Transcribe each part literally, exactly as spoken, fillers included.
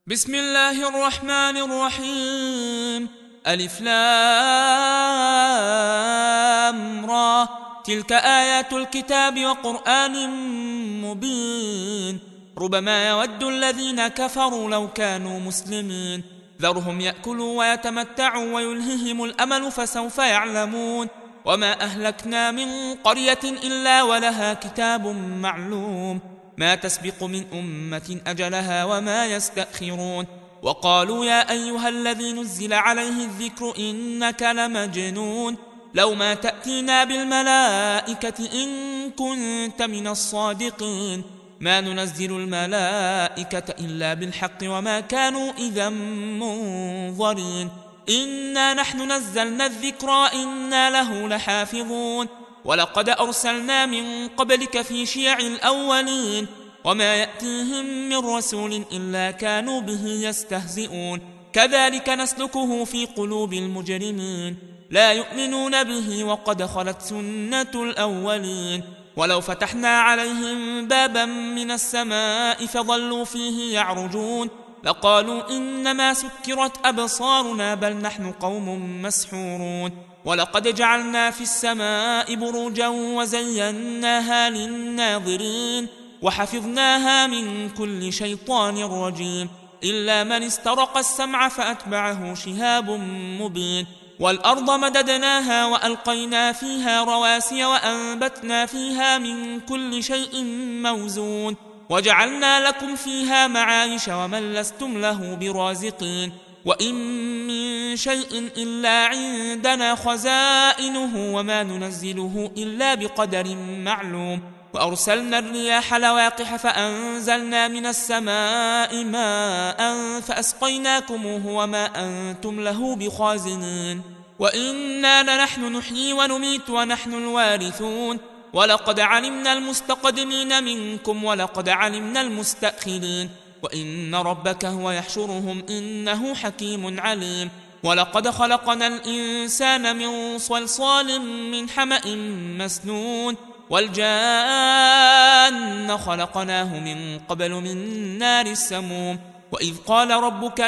بسم الله الرحمن الرحيم. ألف لام را، تلك آيات الكتاب وقرآن مبين. ربما يود الذين كفروا لو كانوا مسلمين، ذرهم يأكلوا ويتمتعوا ويلههم الأمل فسوف يعلمون. وما أهلكنا من قرية إلا ولها كتاب معلوم، ما تسبق من أمة أجلها وما يستأخرون. وقالوا يا أيها الذي نزل عليه الذكر إنك لمجنون، لو ما تأتينا بالملائكة إن كنت من الصادقين، ما ننزل الملائكة إلا بالحق وما كانوا إذا منظرين. إنا نحن نزلنا الذكر وإنا له لحافظون. ولقد أرسلنا من قبلك في شيع الأولين، وما يأتيهم من رسول إلا كانوا به يستهزئون. كذلك نسلكه في قلوب المجرمين، لا يؤمنون به وقد خلت سنة الأولين. ولو فتحنا عليهم بابا من السماء فظلوا فيه يعرجون لقالوا إنما سكرت أبصارنا بل نحن قوم مسحورون. ولقد جعلنا في السماء بروجا وزيناها للناظرين وحفظناها من كل شيطان رجيم، إلا من استرق السمع فأتبعه شهاب مبين. والأرض مددناها وألقينا فيها رواسي وأنبتنا فيها من كل شيء موزون، وجعلنا لكم فيها معايش ومن لستم له برازقين. وإن من شيء إلا عندنا خزائنه وما ننزله إلا بقدر معلوم. وأرسلنا الرياح لواقح فأنزلنا من السماء ماء فأسقيناكموه وما أنتم له بخازنين. وإنا لنحن نحيي ونميت ونحن الوارثون. ولقد علمنا المستقدمين منكم ولقد علمنا المستأخرين، وإن ربك هو يحشرهم إنه حكيم عليم. ولقد خلقنا الإنسان من صلصال من حمأ مسنون، والجان خلقناه من قبل من نار السموم. وإذ قال ربك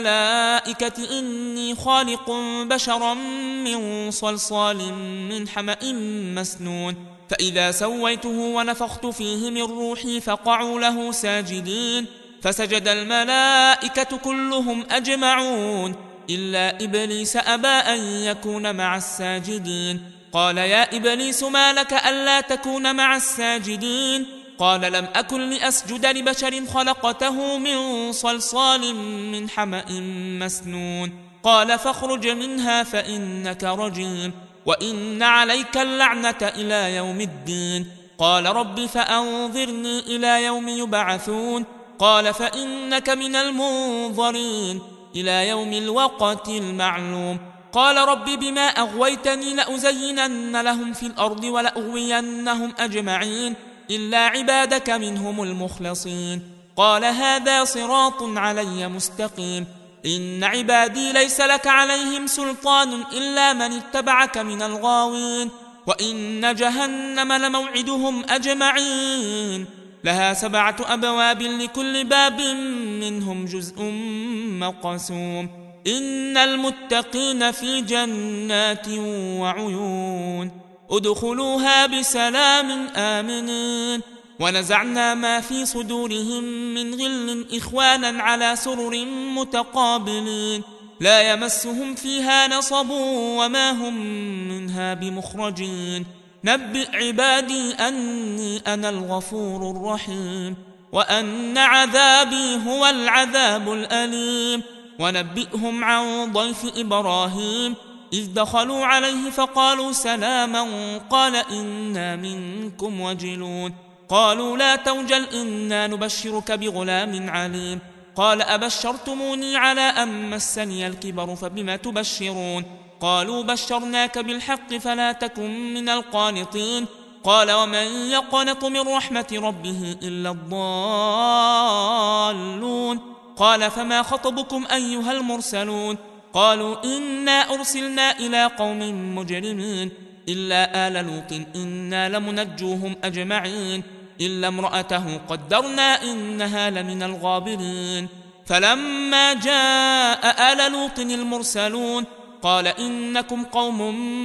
للملائكة إني خالق بشرا من صلصال من حمأ مسنون، فإذا سويته ونفخت فيه من روحي فقعوا له ساجدين، فسجد الملائكة كلهم أجمعون إلا إبليس أبى أن يكون مع الساجدين. قال يا إبليس ما لك ألا تكون مع الساجدين؟ قال لم أكن لأسجد لبشر خلقته من صلصال من حمأ مسنون. قال فاخرج منها فإنك رجيم وإن عليك اللعنة إلى يوم الدين. قال رب فأنظرني إلى يوم يبعثون. قال فإنك من المنظرين إلى يوم الوقت المعلوم. قال رب بما أغويتني لأزينن لهم في الأرض ولأغوينهم أجمعين إلا عبادك منهم المخلصين. قال هذا صراط علي مستقيم، إن عبادي ليس لك عليهم سلطان إلا من اتبعك من الغاوين. وإن جهنم لموعدهم أجمعين، لها سبعة أبواب لكل باب منهم جزء مقسوم. إن المتقين في جنات وعيون، ادخلوها بسلام آمنين. ونزعنا ما في صدورهم من غل إخوانا على سرر متقابلين، لا يمسهم فيها نصب وما هم منها بمخرجين. نبئ عبادي أني أنا الغفور الرحيم وأن عذابي هو العذاب الأليم. ونبئهم عن ضيف إبراهيم إذ دخلوا عليه فقالوا سلاما قال إنا منكم وجلون. قالوا لا توجل إنا نبشرك بغلام عليم. قال أبشرتموني على أن مسني الكبر فبما تبشرون؟ قالوا بشرناك بالحق فلا تكن من القانطين. قال ومن يقنط من رحمة ربه إلا الضالون. قال فما خطبكم أيها المرسلون؟ قالوا إنا أرسلنا إلى قوم مجرمين إلا آل لوط إنا لمنجوهم أجمعين إلا امرأته قدرنا إنها لمن الغابرين. فلما جاء آل لوط المرسلون قال إنكم قوم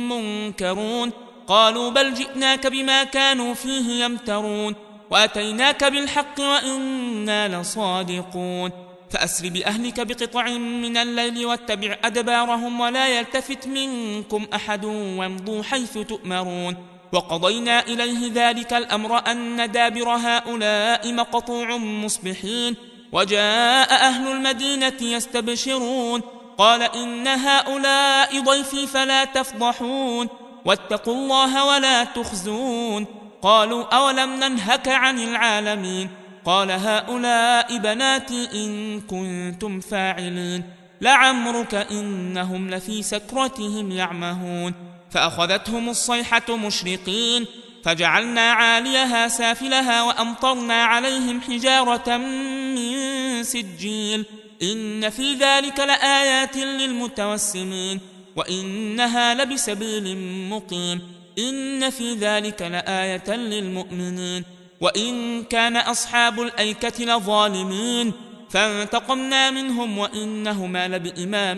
منكرون قالوا بل جئناك بما كانوا فيه يمترون وأتيناك بالحق وإنا لصادقون فأسر بأهلك بقطع من الليل واتبع أدبارهم ولا يلتفت منكم أحد وامضوا حيث تؤمرون وقضينا إليه ذلك الأمر أن دابر هؤلاء مقطوع مصبحين وجاء أهل المدينة يستبشرون قال إن هؤلاء ضيفي فلا تفضحون واتقوا الله ولا تخزون قالوا أولم ننهك عن العالمين قال هؤلاء بناتي إن كنتم فاعلين لعمرك إنهم لفي سكرتهم يعمهون فأخذتهم الصيحة مشرقين فجعلنا عاليها سافلها وأمطرنا عليهم حجارة من سجيل إن في ذلك لآيات للمتوسمين وإنها لبسبيل مقيم إن في ذلك لآية للمؤمنين وإن كان أصحاب الأيكة لظالمين فانتقمنا منهم وإنهما لبإمام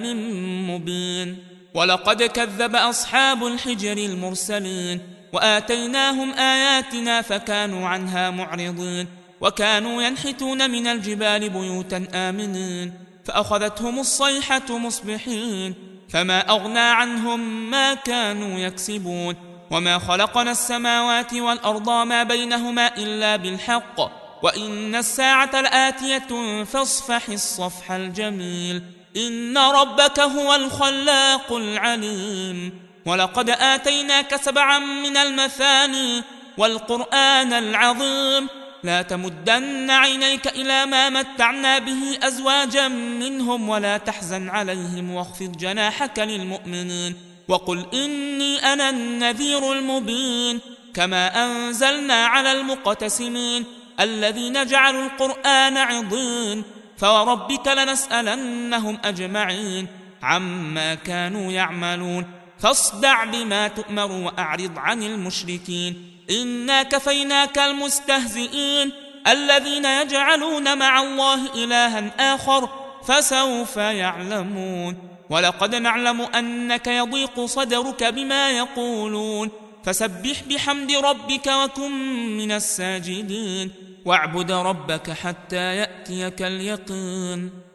مبين ولقد كذب أصحاب الحجر المرسلين وآتيناهم آياتنا فكانوا عنها معرضين وكانوا ينحتون من الجبال بيوتا آمنين فأخذتهم الصيحة مصبحين فما أغنى عنهم ما كانوا يكسبون وما خلقنا السماوات والأرض ما بينهما إلا بالحق وإن الساعة لآتية فاصفح الصفح الجميل إن ربك هو الخلاق العليم ولقد آتيناك سبعا من المثاني والقرآن العظيم لا تمدن عينيك إلى ما متعنا به أزواجا منهم ولا تحزن عليهم واخفض جناحك للمؤمنين وقل إني أنا النذير المبين كما أنزلنا على المقتسمين الذين جعلوا القرآن عضين فوربك لنسألنهم أجمعين عما كانوا يعملون فاصدع بما تؤمر وأعرض عن المشركين إنا كفيناك المستهزئين الذين يجعلون مع الله إلها آخر فسوف يعلمون ولقد نعلم أنك يضيق صدرك بما يقولون فسبح بحمد ربك وكن من الساجدين واعبد ربك حتى يأتيك اليقين